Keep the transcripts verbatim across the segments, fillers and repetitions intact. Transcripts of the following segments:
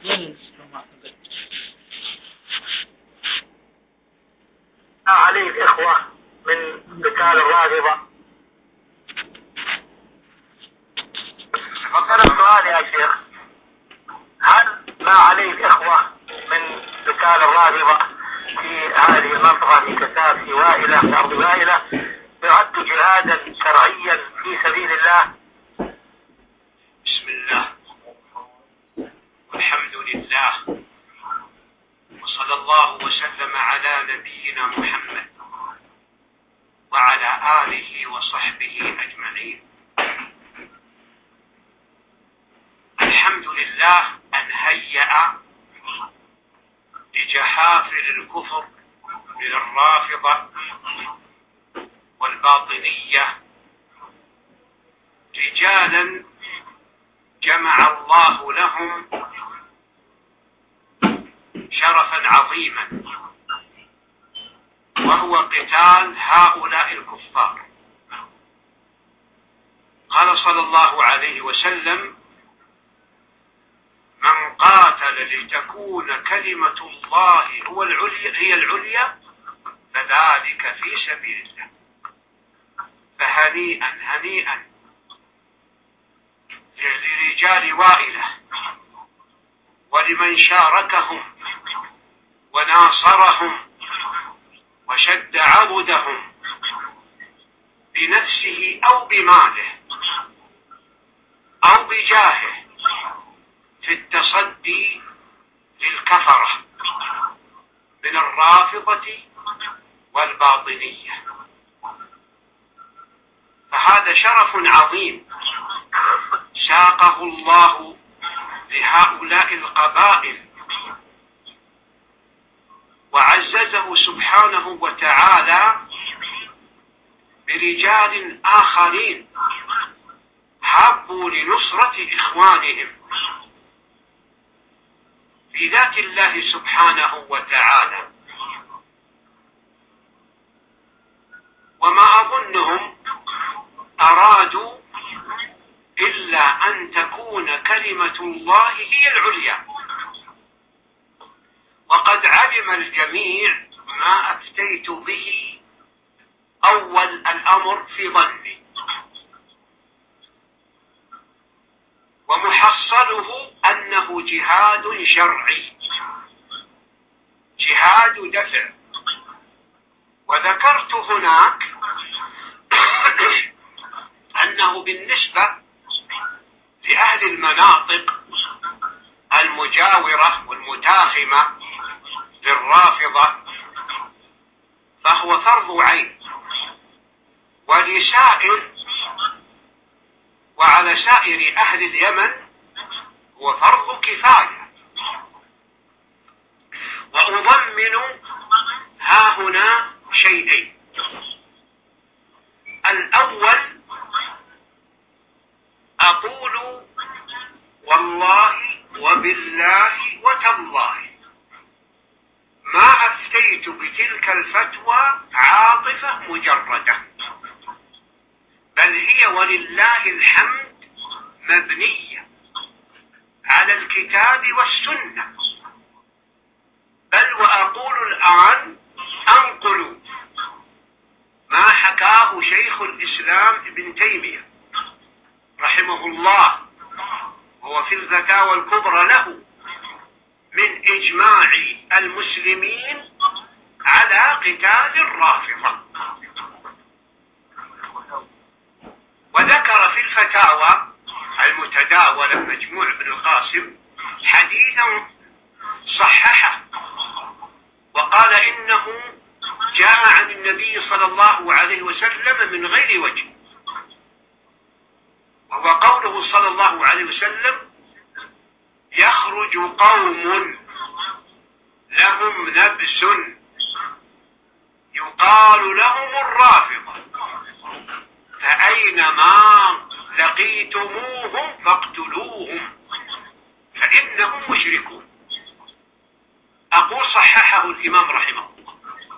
عليه الإخوة من قتال الرافضة. فكان السؤال يا شيخ، هل ما عليه الإخوة من قتال الرافضة في هذه المنطقة في كتاب في وائلة في أرض وائلة يعد جهادا شرعيا في سبيل الله؟ بسم الله والحمد لله وصلى الله وسلم على نبينا محمد وعلى آله وصحبه أجمعين. الحمد لله أن هيأ لجحافل الكفر من الرافضة والباطنية رجالا جمع الله لهم شرفا عظيما، وهو قتال هؤلاء الكفار. قال صلى الله عليه وسلم: من قاتل لتكون كلمة الله هو العليا هي العليا فذلك في سبيل الله. فهنيئا هنيئا لرجال وائلة ولمن شاركهم وناصرهم وشد عضدهم بنفسه أو بماله أو بجاهه في التصدي للكفرة من الرافضة والباطنية. فهذا شرف عظيم ساقه الله لهؤلاء القبائل، وعززه سبحانه وتعالى برجال آخرين حابوا لنصرة إخوانهم في ذات الله سبحانه وتعالى. وما أظنهم أرادوا إلا أن تكون كلمة الله هي العليا. وقد علم الجميع ما أفتيت به أول الأمر في ظني، ومحصله أنه جهاد شرعي، جهاد دفع. وذكرت هناك أنه بالنسبة لأهل المناطق المجاورة والمتاخمة للرافضة فهو فرض عين، ولسائر وعلى سائر أهل اليمن هو فرض كفاية. وأضمن ها هنا شيئين: الأول، أقول والله وبالله وتالله ما أفتيت بتلك الفتوى عاطفة مجردة، بل هي ولله الحمد مبنية على الكتاب والسنة. بل وأقول الآن أنقل ما حكاه شيخ الإسلام ابن تيمية رحمه الله، وهو في الفتاوى الكبرى له، من إجماع المسلمين على قتال الرافضة. وذكر في الفتاوى المتداولة مجموع ابن القاسم حديثا صححه، وقال إنه جاء عن النبي صلى الله عليه وسلم من غير وجه، وهو قوله صلى الله عليه وسلم: يخرج قوم لهم نبس يقال لهم الرافضة، فأينما لقيتموهم فاقتلوهم فإنهم مشركون. أقول صححه الإمام رحمه الله.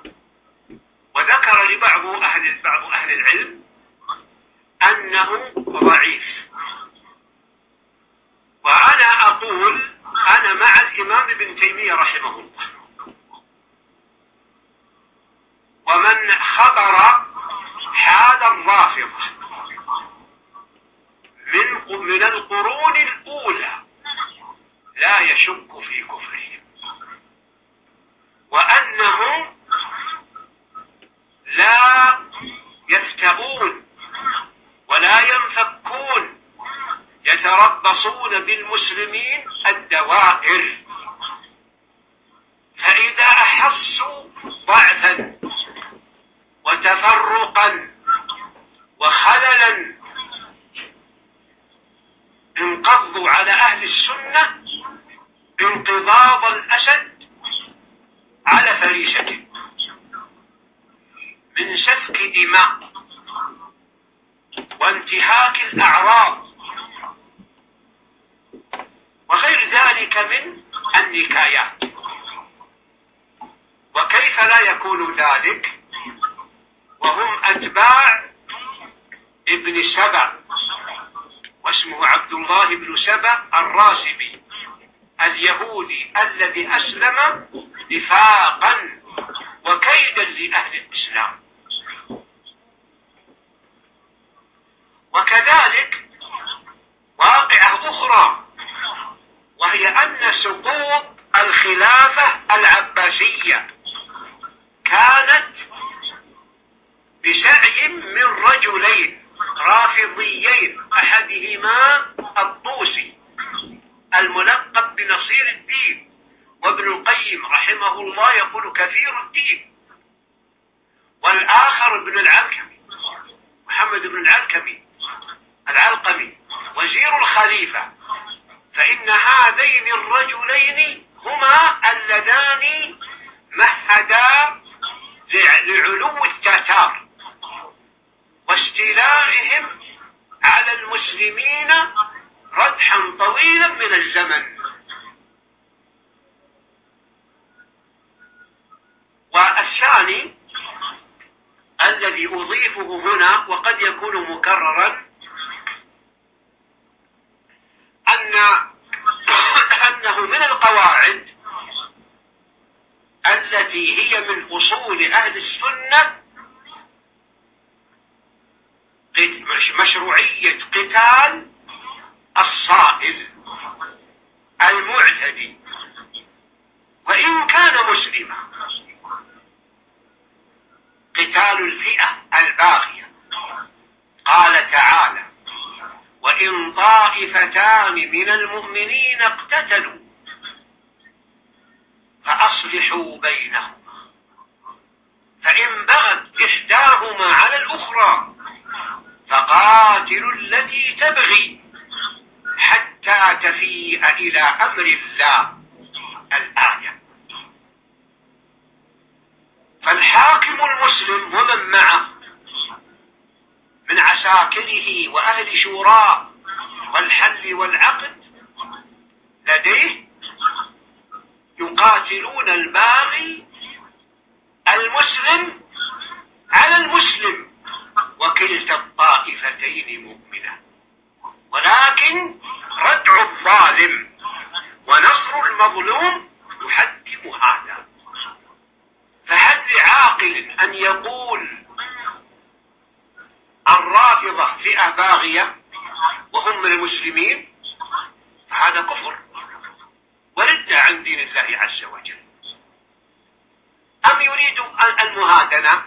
وذكر لبعض أهل بعض أهل العلم أنه ضعيف. وأنا أقول أنا كان مع الإمام ابن تيمية رحمه الله. ومن خبر حال الرافضة من من القرون الأولى لا يشك في كفرهم، وأنهم لا يفتؤون ولا ينفكون، يتربصون بالمسلمين الدوائر، فإذا أحسوا ضعفا وتفرقا وخللا انقضوا على أهل السنة انقضاض الأسد على فريسته من سفك دماء وانتهاك الأعراض وغير ذلك من النكايات. وكيف لا يكون ذلك وهم أتباع ابن سبأ، واسمه عبد الله بن سبأ الراسبي اليهودي الذي أسلم نفاقا وكيدا لأهل الإسلام. وكذلك واقعة أخرى، وهي أن سقوط الخلافة العباسية كانت بسعي من رجلين رافضيين، أحدهما الطوسي الملقب بنصير الدين، وابن القيم رحمه الله يقول كثير الدين، والآخر ابن العلكمي محمد بن العلكمي العلقمي وزير الخليفة. فإن هذين الرجلين هما اللذان مهدا لعلو التتار واستيلائهم على المسلمين ردحا طويلا من الزمن. والثاني الذي أضيفه هنا وقد يكون مكررا أن أنه من القواعد التي هي من أصول أهل السنة مشروعية قتال الصائل المعتدي وإن كان مسلما، قتال الفئة الباغية. قال تعالى: وإن طائفتان من المؤمنين اقتتلوا فأصلحوا بينهما، فإن بغت إحداهما على الأخرى فقاتلوا التي تبغي حتى تفيء إلى أمر الله. الآية. فالحاكم المسلم ومن معه من عساكره وأهل شوراه والحل والعقد لديه يقاتلون الباغي المسلم على المسلم، وكلتا الطائفتين مؤمنة، ولكن ردع الظالم ونصر المظلوم يحتم هذا. فهل لعاقل أن يقول الرافضة فئة باغية وهم من المسلمين؟ هذا كفر وردة عن دين الله عز وجل. أم يريد المهادنة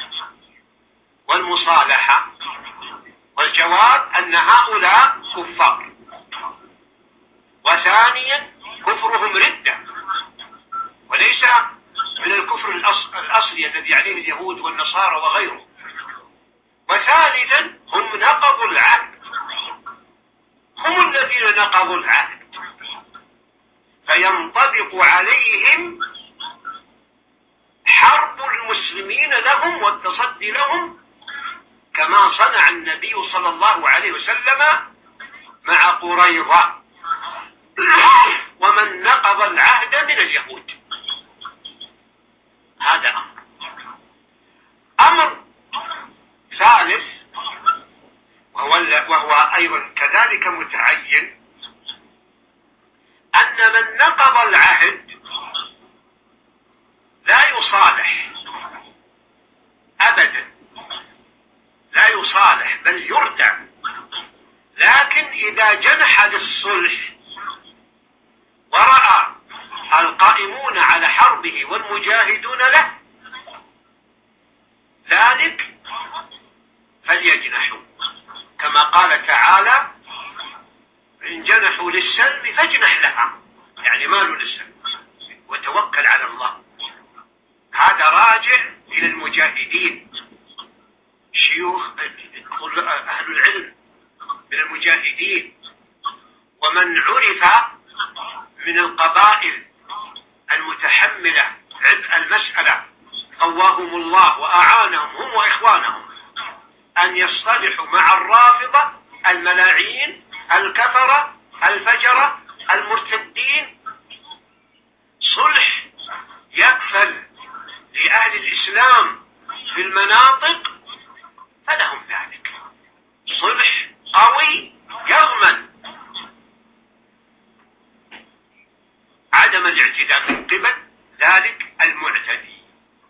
والمصالحة؟ والجواب أن هؤلاء كفار. وثانيا كفرهم ردة وليس من الكفر الأصلي الذي عليه اليهود والنصارى وغيره. وثالثا هم نقضوا العهد، هم الذين نقضوا العهد، فينطبق عليهم حرب المسلمين لهم والتصدي لهم كما صنع النبي صلى الله عليه وسلم مع قريظة ومن نقض العهد من اليهود. هذا أمر. أمر ثالث وهو, وهو أيضا كذلك متعين، أن أن من نقض العهد لا يصالح أبدا، لا يصالح بل يردع. لكن إذا جنح للصلح ورأى القائمون على حربه والمجاهدون له ذلك فليجنحوا، كما قال تعالى: إن جنحوا للسلم فاجنح لها، يعني مالوا للسلم وتوكل على الله. هذا راجع إلى المجاهدين، شيوخ أهل العلم من المجاهدين، ومن عرف من القبائل المتحملة عبء المسألة قواهم الله وأعانهم هم وإخوانهم أن يصطلحوا مع الرافضة الملاعين الكفرة الفجرة المرتدين صلح يكفل لأهل الإسلام في المناطق، فلهم ذلك صلح قوي يضمن عدم الاعتداء من قبل ذلك المعتدي،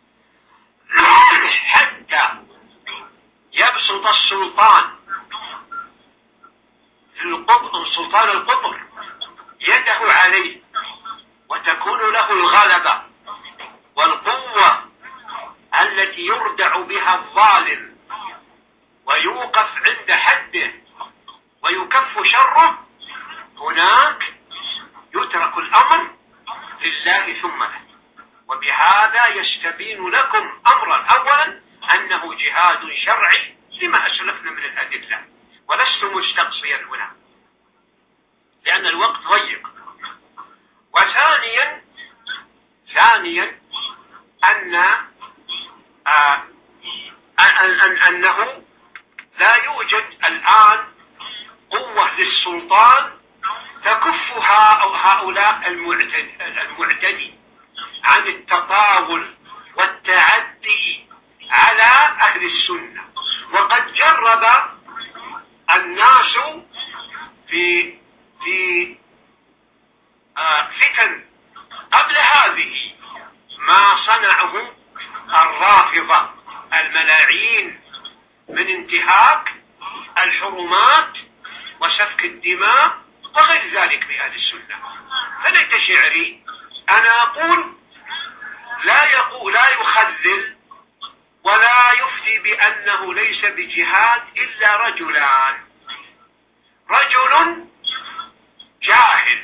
حتى يبسط السلطان في القطر سلطان القطر يده عليه وتكون له الغلبة والقوة التي يردع بها الظالم ويوقف عند حده ويكف شره. هناك يترك الأمر لله ثم له. وبهذا يستبين لكم أمرا، أولا أنه جهاد شرعي لما أسلفنا من الأدلة، ولست مستقصيا هنا لأن الوقت ضيق. وثانيا ثانيا أن آه أن أنه لا يوجد الآن قوة للسلطان تكف هؤلاء المعتدي عن التطاول والتعدي على أهل السنة. وقد جرب الناس في في آه فتن قبل هذه ما صنعه الرافضة الملاعين من انتهاك الحرمات وسفك الدماء وغير ذلك بأهل السنة. فليت شعري أنا أقول لا يقول لا يخذل ولا يفتي بأنه ليس بجهاد إلا رجلان: رجل جاهل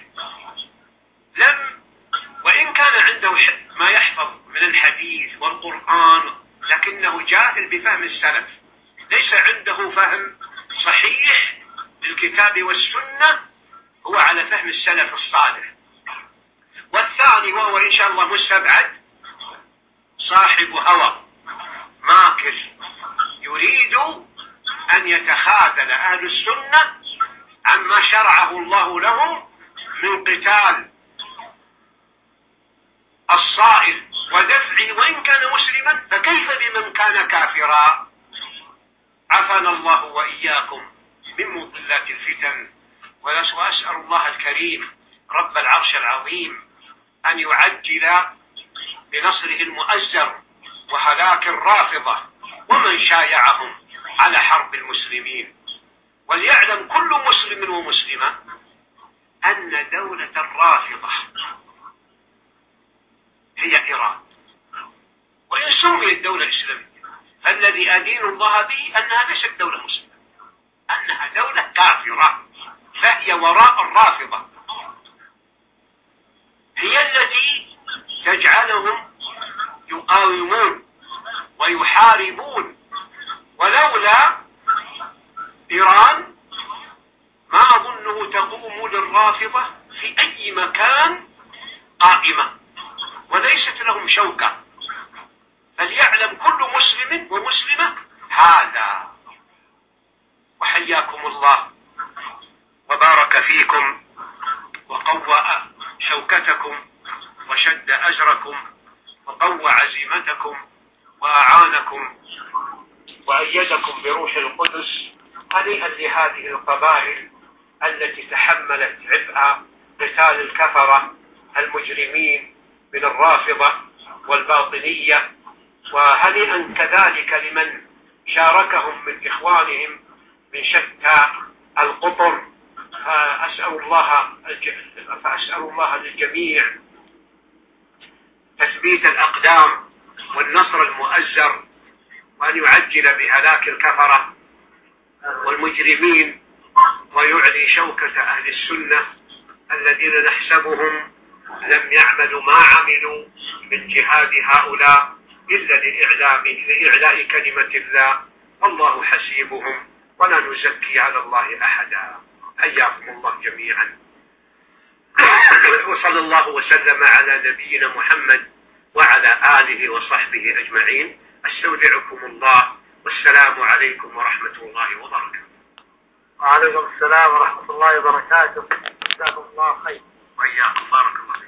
لم وإن كان عنده ما يحفظ من الحديث والقرآن لكنه جاهل بفهم السلف، ليس عنده فهم صحيح للكتاب والسنة، هو على فهم السلف الصالح. والثاني وهو إن شاء الله مستبعد صاحب هوى ماكر يريد أن يتخاذل أهل السنة عما شرعه الله لهم من قتال الصائل ودفع، وإن كان مسلما فكيف بمن كان كافرا. عافانا الله وإياكم من مضلات الفتن. وأسأل الله الكريم رب العرش العظيم أن يعجل بنصره المؤزر وهلاك الرافضة ومن شايعهم على حرب المسلمين. وليعلم كل مسلم ومسلمة أن دولة الرافضة هي إيران، وإن سميت دولة إسلامية فالذي أدين الله به أنها ليست دولة مسلمة، أنها دولة كافرة، فهي وراء الرافضة، هي التي تجعلهم يقاومون ويحاربون. ولولا إيران ما أظنه تقوم للرافضة في أي مكان قائمة، وليست لهم شوكة. فليعلم كل مسلم ومسلمة هذا. وحياكم الله وبارك فيكم وقوى شوكتكم وشد أجركم وقوى عزيمتكم وأعانكم وأيدكم بروح القدس. هنيئا لهذه القبائل التي تحملت عبء قتال الكفرة المجرمين من الرافضة والباطنية، وهنيئا كذلك لمن شاركهم من إخوانهم من شتى القطر. فأسأل الله فأسأل الله للجميع تثبيت الأقدام والنصر المؤزر، وأن يعجل بهلاك الكفرة والمجرمين، ويعلي شوكة أهل السنة الذين نحسبهم لم يعملوا ما عملوا من جهاد هؤلاء إلا لإعلام لإعلاء كلمة الله، والله حسيبهم ولا نزكي على الله أحدا. حياكم الله جميعا، وصلى الله وسلم على نبينا محمد وعلى آله وصحبه أجمعين. استودعكم الله، والسلام عليكم ورحمة الله وبركاته. وعليكم السلام ورحمة الله وبركاته. جزاكم الله خير. وإياكم، بارك الله.